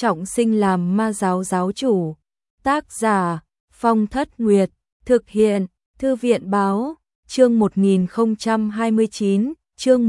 trọng sinh làm ma giáo giáo chủ. Tác giả Phong Thất Nguyệt, thực hiện Thư viện báo, chương 1029, chương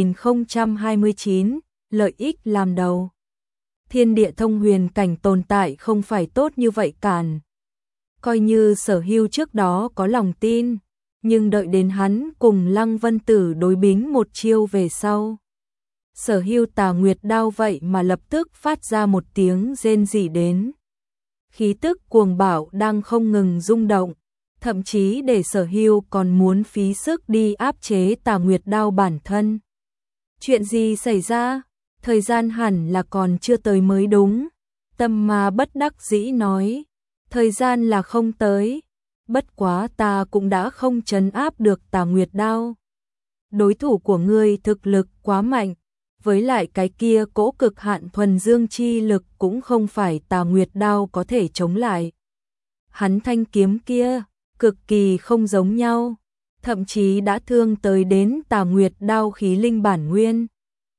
1029, lợi ích làm đầu. Thiên địa thông huyền cảnh tồn tại không phải tốt như vậy càn. Coi như Sở Hưu trước đó có lòng tin, nhưng đợi đến hắn cùng Lăng Vân Tử đối bính một chiêu về sau. Sở Hưu Tà Nguyệt đao vậy mà lập tức phát ra một tiếng rên rỉ đến. Khí tức cuồng bạo đang không ngừng rung động, thậm chí để Sở Hưu còn muốn phí sức đi áp chế Tà Nguyệt đao bản thân. Chuyện gì xảy ra? Thời gian hẳn là còn chưa tới mới đúng. Tâm Ma bất đắc dĩ nói, thời gian là không tới, bất quá ta cũng đã không trấn áp được Tà Nguyệt đao. Đối thủ của ngươi thực lực quá mạnh, với lại cái kia cỗ cực hạn thuần dương chi lực cũng không phải Tà Nguyệt đao có thể chống lại. Hắn thanh kiếm kia, cực kỳ không giống nhau, thậm chí đã thương tới đến Tà Nguyệt đao khí linh bản nguyên.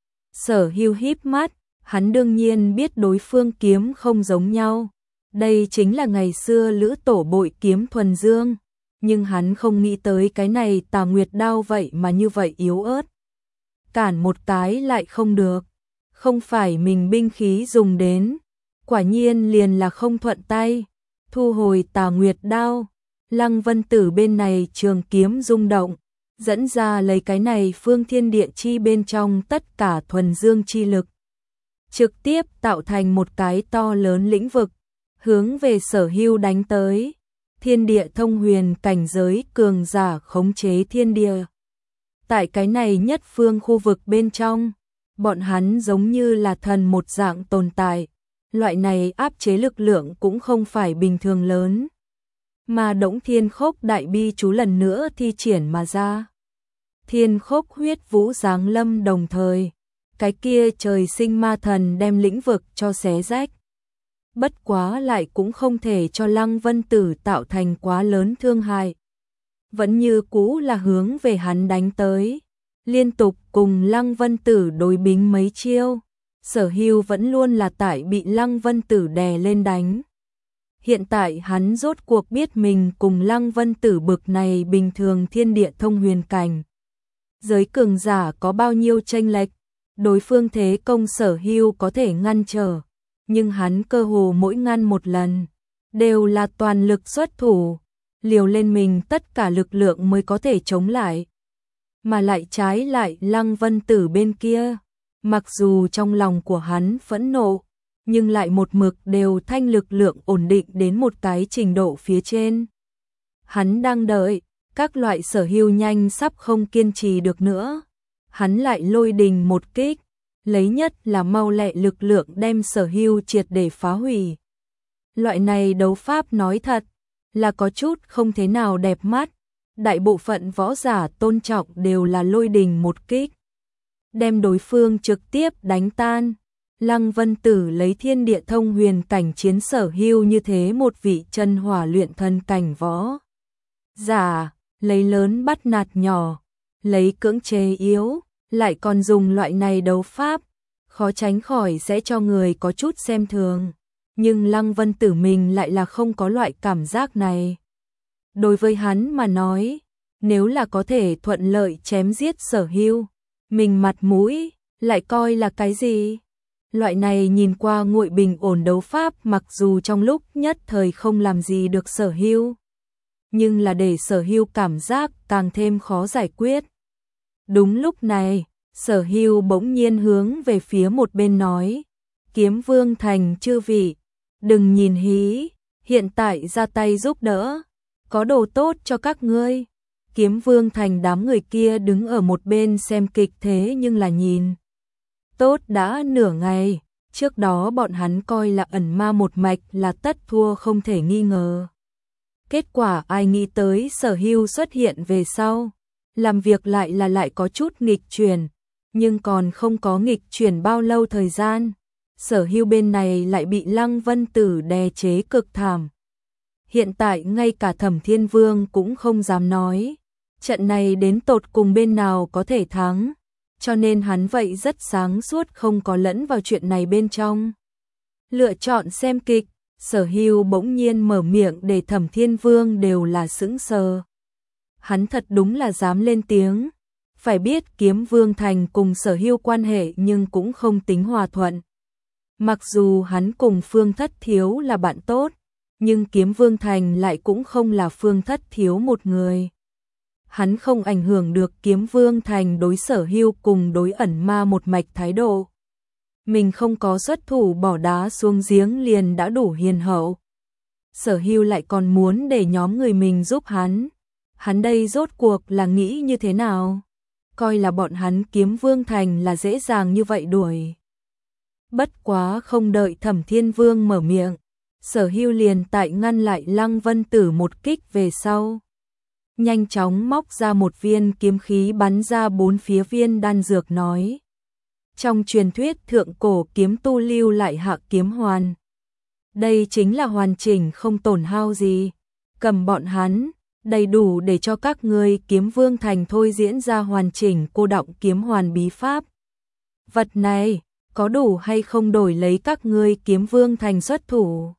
Sở Hưu híp mắt, hắn đương nhiên biết đối phương kiếm không giống nhau. Đây chính là ngày xưa Lữ Tổ bội kiếm thuần dương, nhưng hắn không nghĩ tới cái này Tà Nguyệt đao vậy mà như vậy yếu ớt. Cản một cái lại không được, không phải mình binh khí dùng đến, quả nhiên liền là không thuận tay. Thu hồi Tà Nguyệt đao, Lăng Vân Tử bên này trường kiếm rung động, dẫn ra lấy cái này phương thiên địa chi bên trong tất cả thuần dương chi lực, trực tiếp tạo thành một cái to lớn lĩnh vực, hướng về Sở Hưu đánh tới. Thiên địa thông huyền cảnh giới cường giả khống chế thiên địa. Tại cái này nhất phương khu vực bên trong, bọn hắn giống như là thần một dạng tồn tại, loại này áp chế lực lượng cũng không phải bình thường lớn. Mà Đổng Thiên Khốc đại bi chú lần nữa thi triển mà ra. Thiên Khốc huyết vũ giáng lâm đồng thời, cái kia trời sinh ma thần đem lĩnh vực cho xé rách. Bất quá lại cũng không thể cho Lăng Vân Tử tạo thành quá lớn thương hại. Vẫn như cũ là hướng về hắn đánh tới, liên tục cùng Lăng Vân Tử đối bính mấy chiêu. Sở Hưu vẫn luôn là tại bị Lăng Vân Tử đè lên đánh. Hiện tại hắn rốt cuộc biết mình cùng Lăng Vân Tử bực này bình thường thiên địa thông huyền cảnh. Giới cường giả có bao nhiêu chênh lệch, đối phương thế công Sở Hưu có thể ngăn trở, nhưng hắn cơ hồ mỗi ngăn một lần, đều là toàn lực xuất thủ, liều lên mình tất cả lực lượng mới có thể chống lại. Mà lại trái lại Lăng Vân Tử bên kia, mặc dù trong lòng của hắn phẫn nộ, nhưng lại một mực đều thanh lực lượng ổn định đến một cái trình độ phía trên. Hắn đang đợi, các loại Sở Hưu nhanh sắp không kiên trì được nữa. Hắn lại lôi đình một kích, lấy nhất là mau lẹ lực lượng đem Sở Hưu triệt để phá hủy. Loại này đấu pháp nói thật, là có chút không thế nào đẹp mắt. Đại bộ phận võ giả tôn trọng đều là lôi đình một kích, đem đối phương trực tiếp đánh tan. Lăng Vân Tử lấy thiên địa thông huyền cảnh chiến Sở Hưu như thế một vị chân hỏa luyện thân cảnh võ giả, lấy lớn bắt nạt nhỏ, lấy cưỡng chế yếu, lại còn dùng loại này đấu pháp, khó tránh khỏi sẽ cho người có chút xem thường. Nhưng Lăng Vân Tử mình lại là không có loại cảm giác này. Đối với hắn mà nói, nếu là có thể thuận lợi chém giết Sở Hưu, mình mặt mũi lại coi là cái gì? Loại này nhìn qua nguội bình ổn đấu pháp mặc dù trong lúc nhất thời không làm gì được Sở Hưu, nhưng là để Sở Hưu cảm giác càng thêm khó giải quyết. Đúng lúc này, Sở Hưu bỗng nhiên hướng về phía một bên nói, Kiếm Vương Thành chư vị, đừng nhìn hí, hiện tại ra tay giúp đỡ, có đồ tốt cho các ngươi. Kiếm Vương Thành đám người kia đứng ở một bên xem kịch thế nhưng là nhìn. Tốt đã nửa ngày, trước đó bọn hắn coi là ẩn ma một mạch là tất thua không thể nghi ngờ. Kết quả ai nghĩ tới Sở Hưu xuất hiện về sau, làm việc lại có chút nghịch chuyển, nhưng còn không có nghịch chuyển bao lâu thời gian, Sở Hưu bên này lại bị Lăng Vân Tử đè chế cực thảm. Hiện tại ngay cả Thẩm Thiên Vương cũng không dám nói, trận này đến tột cùng bên nào có thể thắng, cho nên hắn vậy rất sáng suốt không có lẫn vào chuyện này bên trong. lựa chọn xem kịch. Sở Hưu bỗng nhiên mở miệng để Thẩm Thiên Vương đều là sững sờ. Hắn thật đúng là dám lên tiếng. Phải biết Kiếm Vương Thành cùng Sở Hưu quan hệ nhưng cũng không tính hòa thuận. Mặc dù hắn cùng Phương Thất Thiếu là bạn tốt, nhưng Kiếm Vương Thành lại cũng không là Phương Thất Thiếu một người. Hắn không ảnh hưởng được Kiếm Vương Thành đối Sở Hưu cùng đối ẩn ma một mạch thái độ. Mình không có xuất thủ bỏ đá xuống giếng liền đã đủ hiền hậu. Sở Hưu lại còn muốn để nhóm người mình giúp hắn. Hắn đây rốt cuộc là nghĩ như thế nào? Coi là bọn hắn Kiếm Vương Thành là dễ dàng như vậy đuổi. Bất quá không đợi Thẩm Thiên Vương mở miệng, Sở Hưu liền tại ngăn lại Lăng Vân Tử một kích về sau. Nhanh chóng móc ra một viên kiếm khí bắn ra bốn phía viên đan dược nói. Trong truyền thuyết thượng cổ kiếm tu lưu lại hạ kiếm hoàn. Đây chính là hoàn chỉnh không tổn hao gì. Cầm bọn hắn, đầy đủ để cho các ngươi Kiếm Vương Thành thôi diễn ra hoàn chỉnh cô đọng kiếm hoàn bí pháp. Vật này, có đủ hay không đổi lấy các ngươi Kiếm Vương Thành xuất thủ?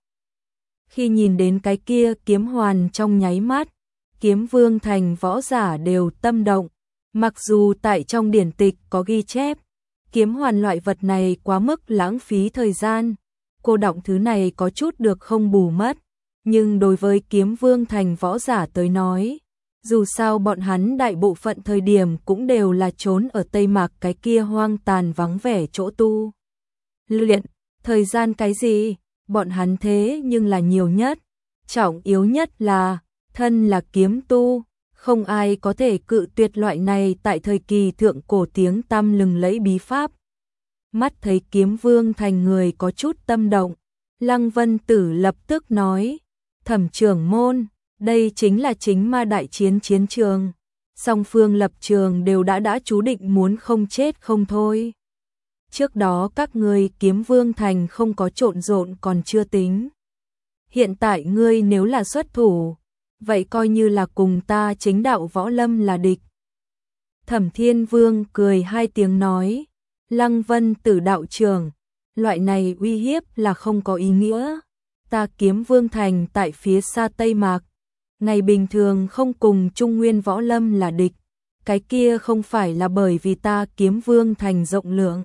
Khi nhìn đến cái kia kiếm hoàn trong nháy mắt, Kiếm Vương Thành võ giả đều tâm động. Mặc dù tại trong điển tịch có ghi chép, kiếm hoàn loại vật này quá mức lãng phí thời gian, cô đọng thứ này có chút được không bù mất, nhưng đối với Kiếm Vương Thành võ giả tới nói, dù sao bọn hắn đại bộ phận thời điểm cũng đều là trốn ở Tây Mạc cái kia hoang tàn vắng vẻ chỗ tu luyện, thời gian cái gì, bọn hắn thế nhưng là nhiều nhất, trọng yếu nhất là thân là kiếm tu, không ai có thể cự tuyệt loại này tại thời kỳ thượng cổ tiếng tăm lừng lẫy bí pháp. Mắt thấy Kiếm Vương Thành người có chút tâm động, Lăng Vân Tử lập tức nói, Thẩm trưởng môn, đây chính là chính ma đại chiến chiến trường. Song phương lập trường đều đã chú định muốn không chết không thôi. Trước đó các ngươi Kiếm Vương Thành không có trộn rộn còn chưa tính. Hiện tại ngươi nếu là xuất thủ, vậy coi như là cùng ta chính đạo võ lâm là địch. Thẩm Thiên Vương cười hai tiếng nói, Lăng Vân Tử đạo trưởng, loại này uy hiếp là không có ý nghĩa. Ta Kiếm Vương Thành tại phía xa Tây Mạc, ngày bình thường không cùng Trung Nguyên võ lâm là địch, cái kia không phải là bởi vì ta Kiếm Vương Thành rộng lượng,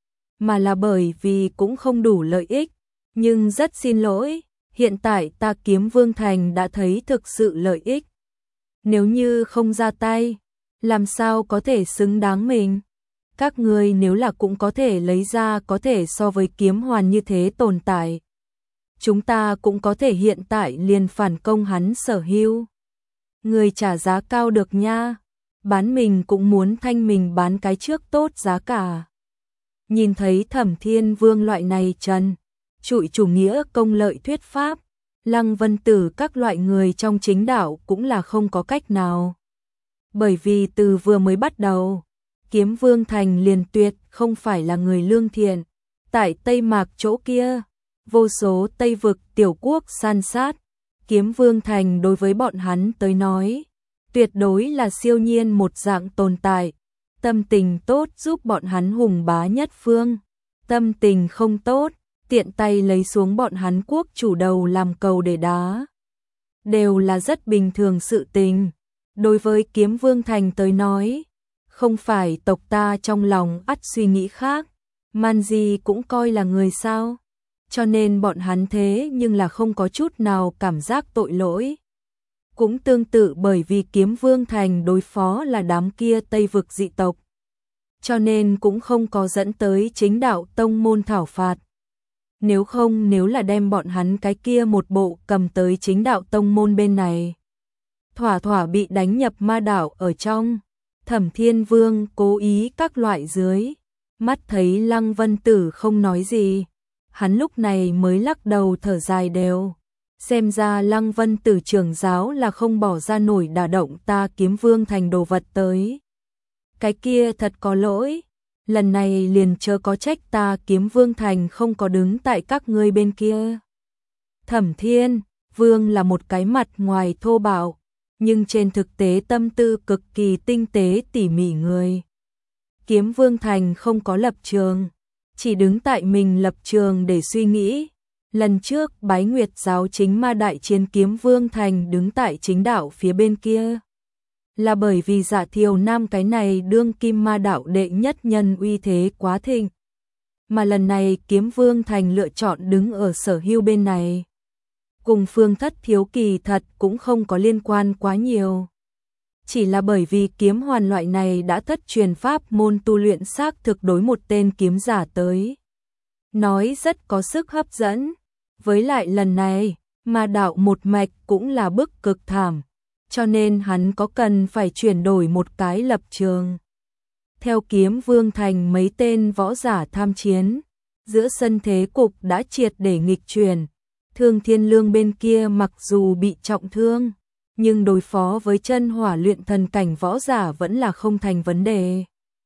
mà là bởi vì cũng không đủ lợi ích, nhưng rất xin lỗi, hiện tại ta Kiếm Vương Thành đã thấy thực sự lợi ích. Nếu như không ra tay, làm sao có thể xứng đáng mình? Các ngươi nếu là cũng có thể lấy ra có thể so với kiếm hoàn như thế tồn tại, chúng ta cũng có thể hiện tại liền phản công hắn Sở Hưu. Người trả giá cao được nha, bán mình cũng muốn thanh mình bán cái trước tốt giá cả. Nhìn thấy Thẩm Thiên Vương loại này trần trụi chủ nghĩa công lợi thuyết pháp, Lăng Vân Tử các loại người trong chính đạo cũng là không có cách nào. Bởi vì từ vừa mới bắt đầu, Kiếm Vương Thành liền tuyệt không phải là người lương thiện. Tại Tây Mạc chỗ kia, vô số Tây vực tiểu quốc san sát, Kiếm Vương Thành đối với bọn hắn tới nói, tuyệt đối là siêu nhiên một dạng tồn tại. Tâm tình tốt giúp bọn hắn hùng bá nhất phương, tâm tình không tốt, tiện tay lấy xuống bọn hắn quốc chủ đầu làm cầu để đá. Đều là rất bình thường sự tình. Đối với Kiếm Vương Thành tới nói, không phải tộc ta trong lòng ắt suy nghĩ khác, man gì cũng coi là người sao. Cho nên bọn hắn thế nhưng là không có chút nào cảm giác tội lỗi. Cũng tương tự bởi vì Kiếm Vương Thành đối phó là đám kia Tây vực dị tộc, cho nên cũng không có dẫn tới chính đạo tông môn thảo phạt. Nếu không, nếu là đem bọn hắn cái kia một bộ cầm tới chính đạo tông môn bên này, thỏa thỏa bị đánh nhập ma đảo ở trong. Thẩm Thiên Vương cố ý các loại dưới, mắt thấy Lăng Vân Tử không nói gì, hắn lúc này mới lắc đầu thở dài đều. Xem ra Lăng Vân Tử trưởng giáo là không bỏ ra nổi đả động ta Kiếm Vương Thành đồ vật tới. Cái kia thật có lỗi, lần này liền chớ có trách ta Kiếm Vương Thành không có đứng tại các ngươi bên kia. Thẩm Thiên Vương là một cái mặt ngoài thô bạo, nhưng trên thực tế tâm tư cực kỳ tinh tế tỉ mỉ người. Kiếm Vương Thành không có lập trường, chỉ đứng tại mình lập trường để suy nghĩ, Lần trước Bái Nguyệt giáo chính ma đại chiến Kiếm Vương Thành đứng tại chính đạo phía bên kia. Là bởi vì Dạ Thiều Nam cái này đương kim ma đạo đệ nhất nhân uy thế quá thịnh. Mà lần này Kiếm Vương Thành lựa chọn đứng ở Sở Hưu bên này. Cùng Phương Thất Thiếu kỳ thật cũng không có liên quan quá nhiều. Chỉ là bởi vì kiếm hoàn loại này đã thất truyền pháp môn tu luyện xác thực đối một tên kiếm giả tới. Nói rất có sức hấp dẫn. Với lại lần này, ma đạo một mạch cũng là bức cực thảm. Cho nên hắn có cần phải chuyển đổi một cái lập trường. Theo Kiếm Vương Thành mấy tên võ giả tham chiến, giữa sân thế cục đã triệt để nghịch chuyển. Thương Thiên Lương bên kia mặc dù bị trọng thương, nhưng đối phó với chân hỏa luyện thần cảnh võ giả vẫn là không thành vấn đề.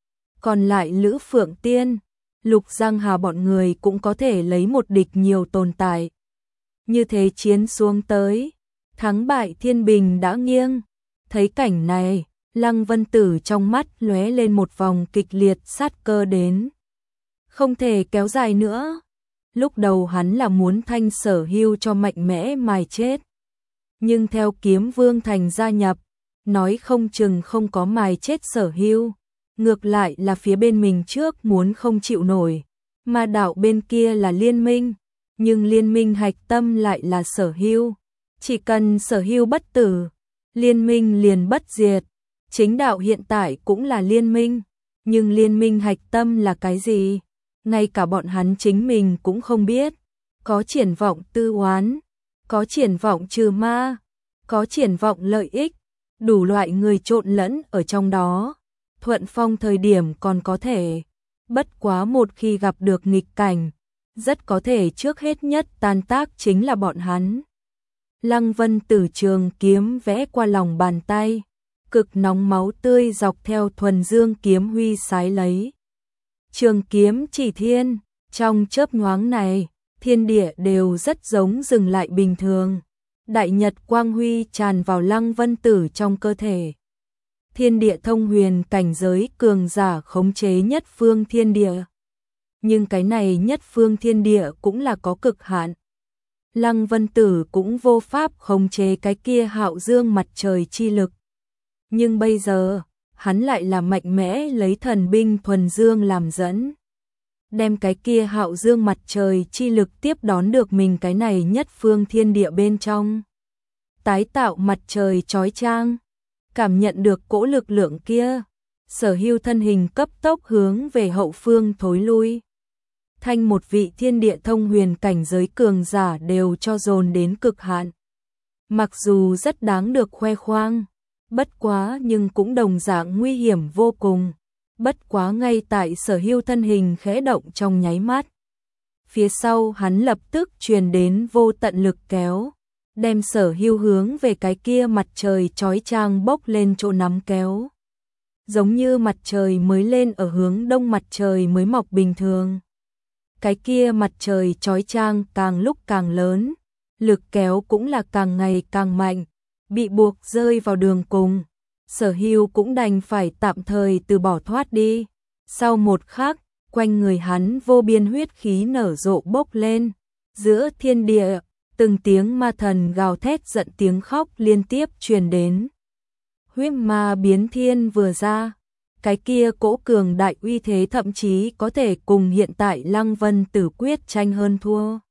Còn lại Lữ Phượng Tiên, Lục Giang Hà bọn người cũng có thể lấy một địch nhiều tồn tại. Như thế chiến xuống tới, thắng bại thiên bình đã nghiêng. Thấy cảnh này, Lăng Vân Tử trong mắt lóe lên một vòng kịch liệt sát cơ đến. Không thể kéo dài nữa. Lúc đầu hắn là muốn Thanh Sở Hưu cho mạnh mẽ mài chết. Nhưng theo Kiếm Vương Thành gia nhập, nói không chừng không có mài chết Sở Hưu. Ngược lại là phía bên mình trước muốn không chịu nổi. Ma đạo bên kia là liên minh. Nhưng liên minh hạch tâm lại là Sở Hưu. Chỉ cần Sở Hưu bất tử, liên minh liền bất diệt. Chính đạo hiện tại cũng là liên minh. Nhưng liên minh hạch tâm là cái gì? Ngay cả bọn hắn chính mình cũng không biết. Có triển vọng tư oán, có triển vọng trừ ma, có triển vọng lợi ích, đủ loại người trộn lẫn ở trong đó. Thuận phong thời điểm còn có thể, bất quá một khi gặp được nghịch cảnh, rất có thể trước hết nhất tan tác chính là bọn hắn. Lăng Vân Tử trường kiếm vẽ qua lòng bàn tay, cực nóng máu tươi dọc theo thuần dương kiếm huy sái lấy. Trường kiếm chỉ thiên, trong chớp nhoáng này, thiên địa đều rất giống dừng lại bình thường. Đại nhật quang huy tràn vào Lăng Vân Tử trong cơ thể. Thiên địa thông huyền cảnh giới cường giả khống chế nhất phương thiên địa. Nhưng cái này nhất phương thiên địa cũng là có cực hạn. Lăng Vân Tử cũng vô pháp khống chế cái kia hạo dương mặt trời chi lực. Nhưng bây giờ, hắn lại là mạnh mẽ lấy thần binh thuần dương làm dẫn. Đem cái kia hạo dương mặt trời chi lực tiếp đón được mình cái này nhất phương thiên địa bên trong. Tái tạo mặt trời chói chang. Cảm nhận được cỗ lực lượng kia, Sở Hưu thân hình cấp tốc hướng về hậu phương thối lui. Thanh một vị thiên địa thông huyền cảnh giới cường giả đều cho dồn đến cực hạn. Mặc dù rất đáng được khoe khoang, bất quá nhưng cũng đồng dạng nguy hiểm vô cùng. Bất quá ngay tại Sở Hưu thân hình khẽ động trong nháy mắt. Phía sau hắn lập tức truyền đến vô tận lực kéo, đem Sở Hưu hướng về cái kia mặt trời chói chang bốc lên chỗ nắm kéo. Giống như mặt trời mới lên ở hướng đông mặt trời mới mọc bình thường. Cái kia mặt trời chói chang càng lúc càng lớn, lực kéo cũng là càng ngày càng mạnh, bị buộc rơi vào đường cùng. Sở Hưu cũng đành phải tạm thời từ bỏ thoát đi. Sau một khắc, quanh người hắn vô biên huyết khí nở rộ bốc lên. Giữa thiên địa, từng tiếng ma thần gào thét giận tiếng khóc liên tiếp truyền đến. Huyết ma biến thiên vừa ra, cái kia cỗ cường đại uy thế thậm chí có thể cùng hiện tại Lăng Vân Tử quyết tranh hơn thua.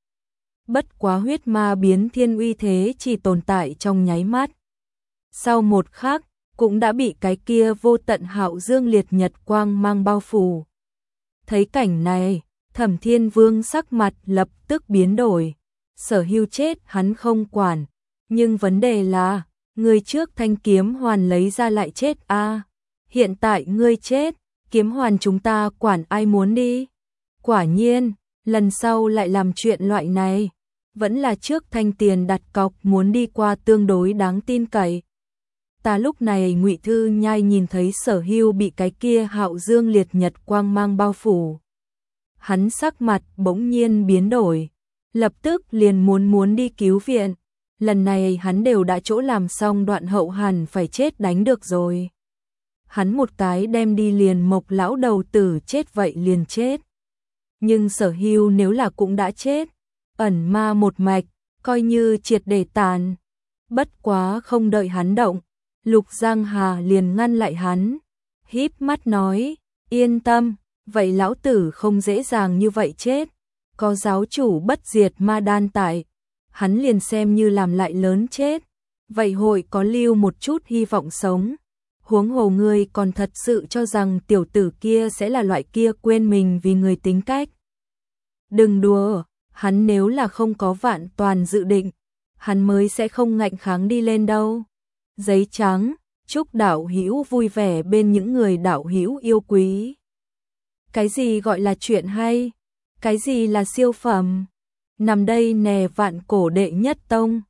Bất quá huyết ma biến thiên uy thế chỉ tồn tại trong nháy mắt. Sau một khắc, cũng đã bị cái kia vô tận hạo dương liệt nhật quang mang bao phủ. Thấy cảnh này, Thẩm Thiên Vương sắc mặt lập tức biến đổi. Sở Hưu chết hắn không quản, nhưng vấn đề là, người trước thanh kiếm hoàn lấy ra lại chết a. Hiện tại ngươi chết, kiếm hoàn chúng ta quản ai muốn đi. Quả nhiên, lần sau lại làm chuyện loại này, vẫn là trước thanh tiền đặt cọc muốn đi qua tương đối đáng tin cậy. Ta lúc này Ngụy Thư Nhai nhìn thấy Sở Hưu bị cái kia hạo dương liệt nhật quang mang bao phủ. Hắn sắc mặt bỗng nhiên biến đổi, lập tức liền muốn đi cứu viện. Lần này hắn đều đã chỗ làm xong đoạn hậu hẳn phải chết đánh được rồi. Hắn một cái đem đi liền Mộc lão đầu tử chết vậy liền chết. Nhưng Sở Hưu nếu là cũng đã chết, ẩn ma một mạch, coi như triệt để tàn. Bất quá không đợi hắn động, Lục Giang Hà liền ngăn lại hắn, híp mắt nói, yên tâm, vậy lão tử không dễ dàng như vậy chết, có giáo chủ bất diệt ma đan tại, hắn liền xem như làm lại lớn chết, vậy hội có lưu một chút hy vọng sống. Huống hồ ngươi còn thật sự cho rằng tiểu tử kia sẽ là loại kia quên mình vì người tính cách. Đừng đùa, hắn nếu là không có vạn toàn dự định, hắn mới sẽ không ngạnh kháng đi lên đâu. Giấy trắng, chúc đạo hữu vui vẻ bên những người đạo hữu yêu quý. Cái gì gọi là chuyện hay? Cái gì là siêu phẩm? Nằm đây nè vạn cổ đệ nhất tông.